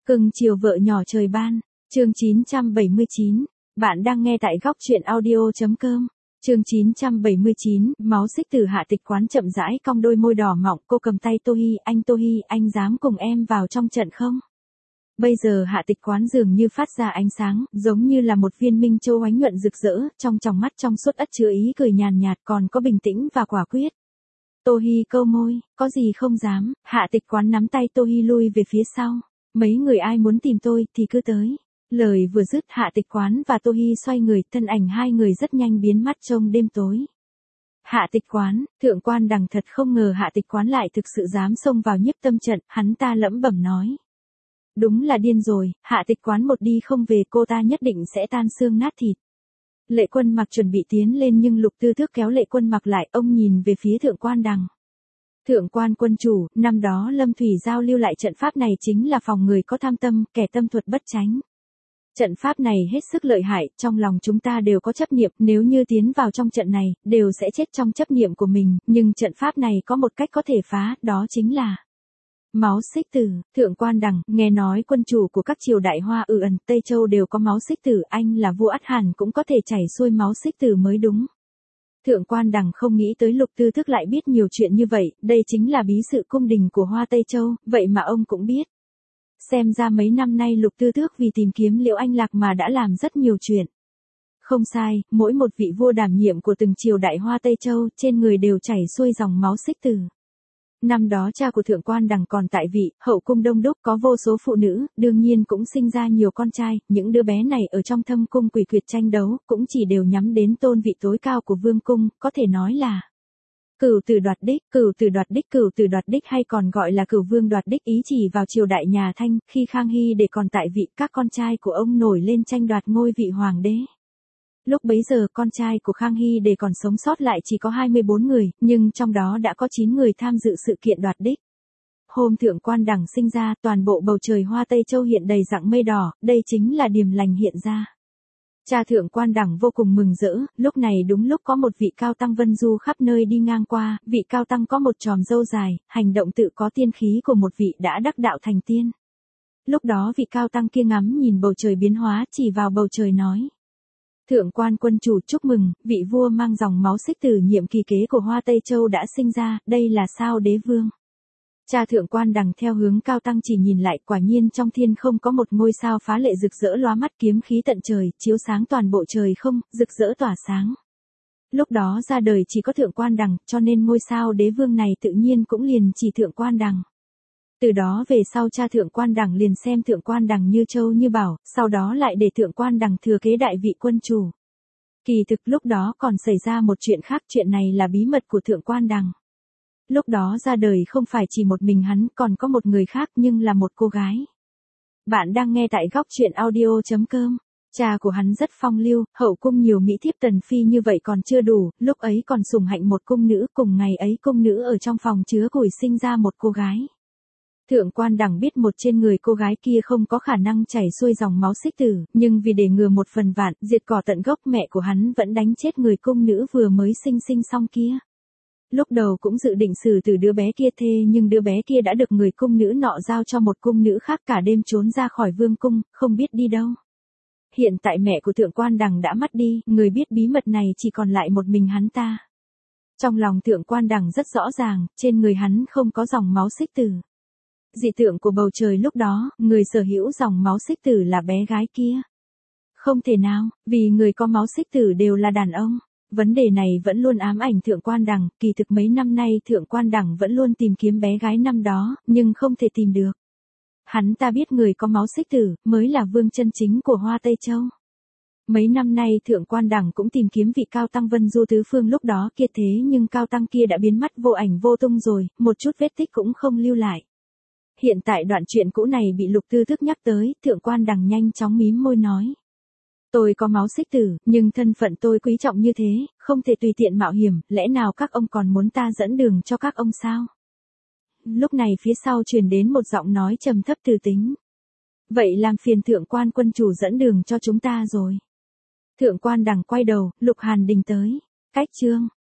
Cưng chiều vợ nhỏ trời ban, chương 979, bạn đang nghe tại góc truyện audio.com. Chương 979, máu xích từ Hạ Tịch Quán chậm rãi cong đôi môi đỏ mọng, cô cầm tay Tô Hi, anh dám cùng em vào trong trận không? Bây giờ Hạ Tịch Quán dường như phát ra ánh sáng, giống như là một viên minh châu ánh nhuận rực rỡ, trong tròng mắt trong suốt ất chứa ý cười nhàn nhạt còn có bình tĩnh và quả quyết. Tô Hi câu môi, có gì không dám, Hạ Tịch Quán nắm tay Tô Hi lui về phía sau. Mấy người ai muốn tìm tôi thì cứ tới. Lời vừa dứt Hạ Tịch Quán và Tô Hi xoay người, thân ảnh hai người rất nhanh biến mất trong đêm tối. Hạ Tịch Quán, Thượng Quan Đằng thật không ngờ Hạ Tịch Quán lại thực sự dám xông vào nhiếp tâm trận, hắn ta lẩm bẩm nói. Đúng là điên rồi, Hạ Tịch Quán một đi không về cô ta nhất định sẽ tan xương nát thịt. Lệ Quân Mặc chuẩn bị tiến lên nhưng Lục Tư Thước kéo Lệ Quân Mặc lại, ông nhìn về phía Thượng Quan Đằng. Thượng quan quân chủ, năm đó Lâm Thủy Giao lưu lại trận pháp này chính là phòng người có tham tâm, kẻ tâm thuật bất tránh. Trận pháp này hết sức lợi hại, trong lòng chúng ta đều có chấp niệm, nếu như tiến vào trong trận này, đều sẽ chết trong chấp niệm của mình, nhưng trận pháp này có một cách có thể phá, đó chính là máu xích tử. Thượng Quan Đằng, nghe nói quân chủ của các triều đại Hoa Ẩn, Tây Châu đều có máu xích tử, anh là vua ắt hẳn cũng có thể chảy xuôi máu xích tử mới đúng. Thượng Quan Đằng không nghĩ tới Lục Tư Thước lại biết nhiều chuyện như vậy, đây chính là bí sự cung đình của Hoa Tây Châu, vậy mà ông cũng biết. Xem ra mấy năm nay Lục Tư Thước vì tìm kiếm Liễu Anh Lạc mà đã làm rất nhiều chuyện. Không sai, mỗi một vị vua đảm nhiệm của từng triều đại Hoa Tây Châu, trên người đều chảy xuôi dòng máu xích tử. Năm đó cha của Thượng Quan Đằng còn tại vị, hậu cung đông đúc có vô số phụ nữ, đương nhiên cũng sinh ra nhiều con trai, những đứa bé này ở trong thâm cung quỷ quyệt tranh đấu, cũng chỉ đều nhắm đến tôn vị tối cao của vương cung, có thể nói là cửu tử đoạt đích, cửu tử đoạt đích hay còn gọi là cửu vương đoạt đích, ý chỉ vào triều đại nhà Thanh, khi Khang Hy để còn tại vị, các con trai của ông nổi lên tranh đoạt ngôi vị hoàng đế. Lúc bấy giờ con trai của Khang Hy để còn sống sót lại chỉ có 24 người, nhưng trong đó đã có 9 người tham dự sự kiện đoạt đích. Hôm Thượng Quan Đằng sinh ra, toàn bộ bầu trời Hoa Tây Châu hiện đầy dạng mây đỏ, đây chính là điềm lành hiện ra. Cha Thượng Quan Đằng vô cùng mừng rỡ, lúc này đúng lúc có một vị cao tăng vân du khắp nơi đi ngang qua, vị cao tăng có một chòm râu dài, hành động tự có tiên khí của một vị đã đắc đạo thành tiên. Lúc đó vị cao tăng kia ngắm nhìn bầu trời biến hóa, chỉ vào bầu trời nói. Thượng Quan quân chủ chúc mừng, vị vua mang dòng máu xích tử nhiệm kỳ kế của Hoa Tây Châu đã sinh ra, đây là sao đế vương. Cha Thượng Quan Đằng theo hướng cao tăng chỉ nhìn lại, quả nhiên trong thiên không có một ngôi sao phá lệ rực rỡ lóa mắt, kiếm khí tận trời, chiếu sáng toàn bộ trời không, rực rỡ tỏa sáng. Lúc đó ra đời chỉ có Thượng Quan Đằng, cho nên ngôi sao đế vương này tự nhiên cũng liền chỉ Thượng Quan Đằng. Từ đó về sau cha Thượng Quan Đằng liền xem Thượng Quan Đằng như châu như bảo, sau đó lại để Thượng Quan Đằng thừa kế đại vị quân chủ. Kỳ thực lúc đó còn xảy ra một chuyện khác, chuyện này là bí mật của Thượng Quan Đằng. Lúc đó ra đời không phải chỉ một mình hắn, còn có một người khác nhưng là một cô gái. Bạn đang nghe tại góc truyện audio.com. Cha của hắn rất phong lưu, hậu cung nhiều mỹ thiếp tần phi như vậy còn chưa đủ, lúc ấy còn sủng hạnh một cung nữ, cùng ngày ấy cung nữ ở trong phòng chứa củi sinh ra một cô gái. Thượng Quan Đằng biết một trên người cô gái kia không có khả năng chảy xuôi dòng máu xích tử, nhưng vì để ngừa một phần vạn, diệt cỏ tận gốc, mẹ của hắn vẫn đánh chết người cung nữ vừa mới sinh xong kia. Lúc đầu cũng dự định xử tử đứa bé kia thê, nhưng đứa bé kia đã được người cung nữ nọ giao cho một cung nữ khác, cả đêm trốn ra khỏi vương cung, không biết đi đâu. Hiện tại mẹ của Thượng Quan Đằng đã mất đi, người biết bí mật này chỉ còn lại một mình hắn ta. Trong lòng Thượng Quan Đằng rất rõ ràng, trên người hắn không có dòng máu xích tử. Dị tượng của bầu trời lúc đó, người sở hữu dòng máu xích tử là bé gái kia. Không thể nào, vì người có máu xích tử đều là đàn ông. Vấn đề này vẫn luôn ám ảnh Thượng Quan Đằng, kỳ thực mấy năm nay Thượng Quan Đằng vẫn luôn tìm kiếm bé gái năm đó, nhưng không thể tìm được. Hắn ta biết người có máu xích tử, mới là vương chân chính của Hoa Tây Châu. Mấy năm nay Thượng Quan Đằng cũng tìm kiếm vị cao tăng vân du tứ phương lúc đó kia, thế nhưng cao tăng kia đã biến mất vô ảnh vô tung rồi, một chút vết tích cũng không lưu lại. Hiện tại đoạn chuyện cũ này bị Lục Tư Thước nhắc tới, Thượng Quan Đằng nhanh chóng mím môi nói. Tôi có máu xích tử, nhưng thân phận tôi quý trọng như thế, không thể tùy tiện mạo hiểm, lẽ nào các ông còn muốn ta dẫn đường cho các ông sao? Lúc này phía sau truyền đến một giọng nói trầm thấp từ tính. Vậy làm phiền Thượng Quan quân chủ dẫn đường cho chúng ta rồi. Thượng Quan Đằng quay đầu, Lục Hàn Đình tới. Cách chương.